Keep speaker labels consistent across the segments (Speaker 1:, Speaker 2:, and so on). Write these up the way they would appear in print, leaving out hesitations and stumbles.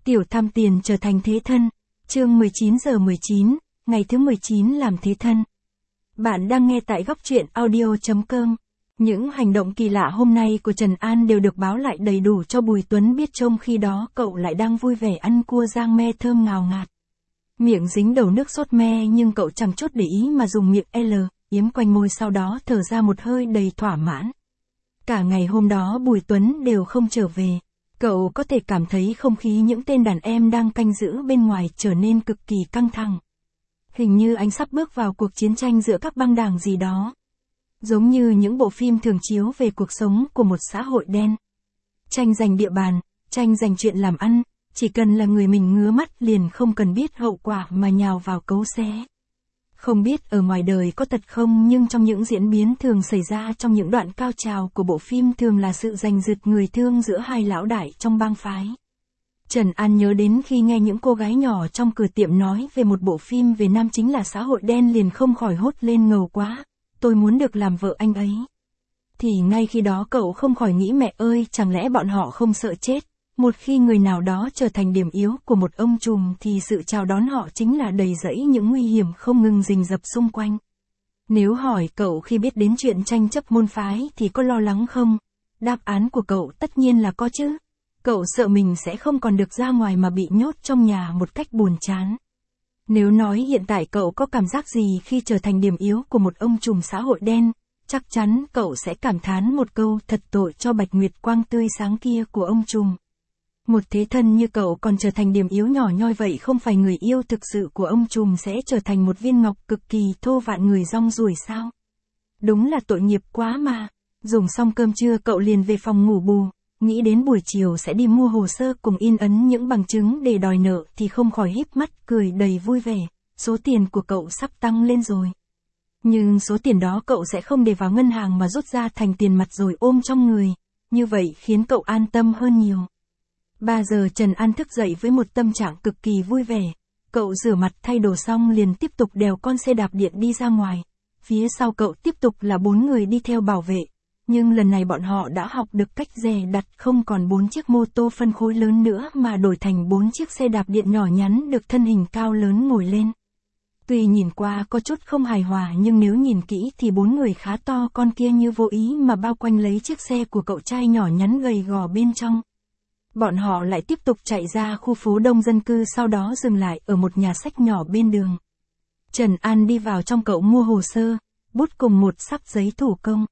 Speaker 1: Tiểu tham tiền trở thành thế thân. Chương 19 giờ 19, ngày thứ 19 làm thế thân. Bạn đang nghe tại góc truyện audio.com. Những hành động kỳ lạ hôm nay của Trần An đều được báo lại đầy đủ cho Bùi Tuấn biết, trong khi đó cậu lại đang vui vẻ ăn cua rang me thơm ngào ngạt. Miệng dính đầu nước sốt me nhưng cậu chẳng chút để ý mà dùng miệng yếm quanh môi, sau đó thở ra một hơi đầy thỏa mãn. Cả ngày hôm đó Bùi Tuấn đều không trở về. Cậu có thể cảm thấy không khí những tên đàn em đang canh giữ bên ngoài trở nên cực kỳ căng thẳng. Hình như anh sắp bước vào cuộc chiến tranh giữa các băng đảng gì đó. Giống như những bộ phim thường chiếu về cuộc sống của một xã hội đen. Tranh giành địa bàn, tranh giành chuyện làm ăn, chỉ cần là người mình ngứa mắt liền không cần biết hậu quả mà nhào vào cấu xé. Không biết ở ngoài đời có thật không, nhưng trong những diễn biến thường xảy ra trong những đoạn cao trào của bộ phim thường là sự giành giật người thương giữa hai lão đại trong bang phái. Trần An nhớ đến khi nghe những cô gái nhỏ trong cửa tiệm nói về một bộ phim về nam chính là xã hội đen liền không khỏi hốt lên ngầu quá, tôi muốn được làm vợ anh ấy. Thì ngay khi đó cậu không khỏi nghĩ, mẹ ơi, chẳng lẽ bọn họ không sợ chết? Một khi người nào đó trở thành điểm yếu của một ông trùm thì sự chào đón họ chính là đầy rẫy những nguy hiểm không ngừng rình rập xung quanh. Nếu hỏi cậu khi biết đến chuyện tranh chấp môn phái thì có lo lắng không? Đáp án của cậu tất nhiên là có chứ. Cậu sợ mình sẽ không còn được ra ngoài mà bị nhốt trong nhà một cách buồn chán. Nếu nói hiện tại cậu có cảm giác gì khi trở thành điểm yếu của một ông trùm xã hội đen, chắc chắn cậu sẽ cảm thán một câu thật tội cho Bạch Nguyệt Quang tươi sáng kia của ông trùm. Một thế thân như cậu còn trở thành điểm yếu nhỏ nhoi vậy, không phải người yêu thực sự của ông trùm sẽ trở thành một viên ngọc cực kỳ thô vạn người rong ruổi sao? Đúng là tội nghiệp quá mà. Dùng xong cơm trưa cậu liền về phòng ngủ bù, nghĩ đến buổi chiều sẽ đi mua hồ sơ cùng in ấn những bằng chứng để đòi nợ thì không khỏi híp mắt cười đầy vui vẻ. Số tiền của cậu sắp tăng lên rồi. Nhưng số tiền đó cậu sẽ không để vào ngân hàng mà rút ra thành tiền mặt rồi ôm trong người. Như vậy khiến cậu an tâm hơn nhiều. 3 giờ Trần An thức dậy với một tâm trạng cực kỳ vui vẻ. Cậu rửa mặt thay đồ xong liền tiếp tục đèo con xe đạp điện đi ra ngoài. Phía sau cậu tiếp tục là 4 người đi theo bảo vệ. Nhưng lần này bọn họ đã học được cách dè đặt, không còn 4 chiếc mô tô phân khối lớn nữa mà đổi thành 4 chiếc xe đạp điện nhỏ nhắn được thân hình cao lớn ngồi lên. Tuy nhìn qua có chút không hài hòa nhưng nếu nhìn kỹ thì 4 người khá to con kia như vô ý mà bao quanh lấy chiếc xe của cậu trai nhỏ nhắn gầy gò bên trong. Bọn họ lại tiếp tục chạy ra khu phố đông dân cư, sau đó dừng lại ở một nhà sách nhỏ bên đường. Trần An đi vào trong, cậu mua hồ sơ, bút cùng một sắp giấy thủ công.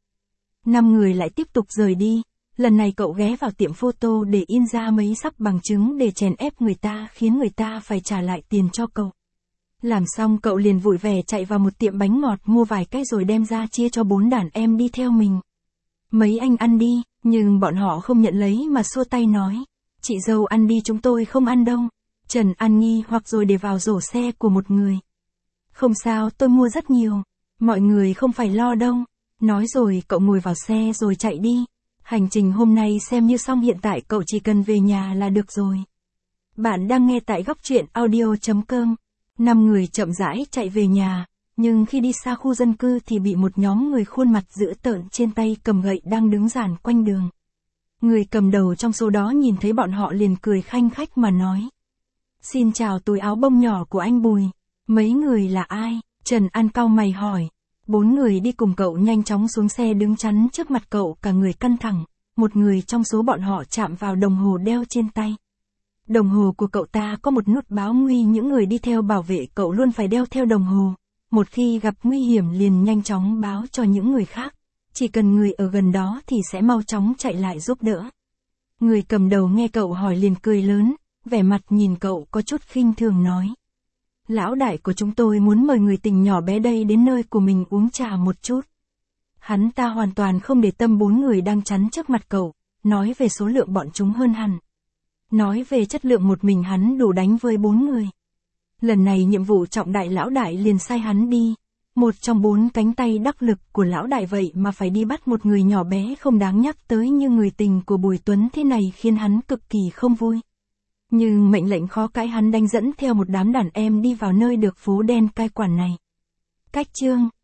Speaker 1: 5 người lại tiếp tục rời đi. Lần này cậu ghé vào tiệm photo để in ra mấy sắp bằng chứng để chèn ép người ta, khiến người ta phải trả lại tiền cho cậu. Làm xong cậu liền vui vẻ chạy vào một tiệm bánh ngọt mua vài cái rồi đem ra chia cho 4 đàn em đi theo mình. Mấy anh ăn đi, nhưng bọn họ không nhận lấy mà xua tay nói. Chị dâu ăn đi, chúng tôi không ăn đâu. Trần An nghi hoặc rồi để vào rổ xe của một người. Không sao, tôi mua rất nhiều. Mọi người không phải lo đâu. Nói rồi cậu ngồi vào xe rồi chạy đi. Hành trình hôm nay xem như xong, hiện tại cậu chỉ cần về nhà là được rồi. Bạn đang nghe tại góc truyện audio.com. 5 người chậm rãi chạy về nhà. Nhưng khi đi xa khu dân cư thì bị một nhóm người khuôn mặt dữ tợn trên tay cầm gậy đang đứng dàn quanh đường. Người cầm đầu trong số đó nhìn thấy bọn họ liền cười khanh khách mà nói. Xin chào túi áo bông nhỏ của anh Bùi. Mấy người là ai? Trần An cau mày hỏi. 4 người đi cùng cậu nhanh chóng xuống xe đứng chắn trước mặt cậu, cả người căng thẳng. Một người trong số bọn họ chạm vào đồng hồ đeo trên tay. Đồng hồ của cậu ta có một nút báo nguy, những người đi theo bảo vệ cậu luôn phải đeo theo đồng hồ. Một khi gặp nguy hiểm liền nhanh chóng báo cho những người khác. Chỉ cần người ở gần đó thì sẽ mau chóng chạy lại giúp đỡ. Người cầm đầu nghe cậu hỏi liền cười lớn, vẻ mặt nhìn cậu có chút khinh thường nói. Lão đại của chúng tôi muốn mời người tình nhỏ bé đây đến nơi của mình uống trà một chút. Hắn ta hoàn toàn không để tâm 4 người đang chắn trước mặt cậu, nói về số lượng bọn chúng hơn hẳn. Nói về chất lượng một mình hắn đủ đánh với 4 người. Lần này nhiệm vụ trọng đại, lão đại liền sai hắn đi. Một trong 4 cánh tay đắc lực của lão đại vậy mà phải đi bắt một người nhỏ bé không đáng nhắc tới như người tình của Bùi Tuấn, thế này khiến hắn cực kỳ không vui. Nhưng mệnh lệnh khó cãi, hắn đành dẫn theo một đám đàn em đi vào nơi được phố đen cai quản này. Cách chương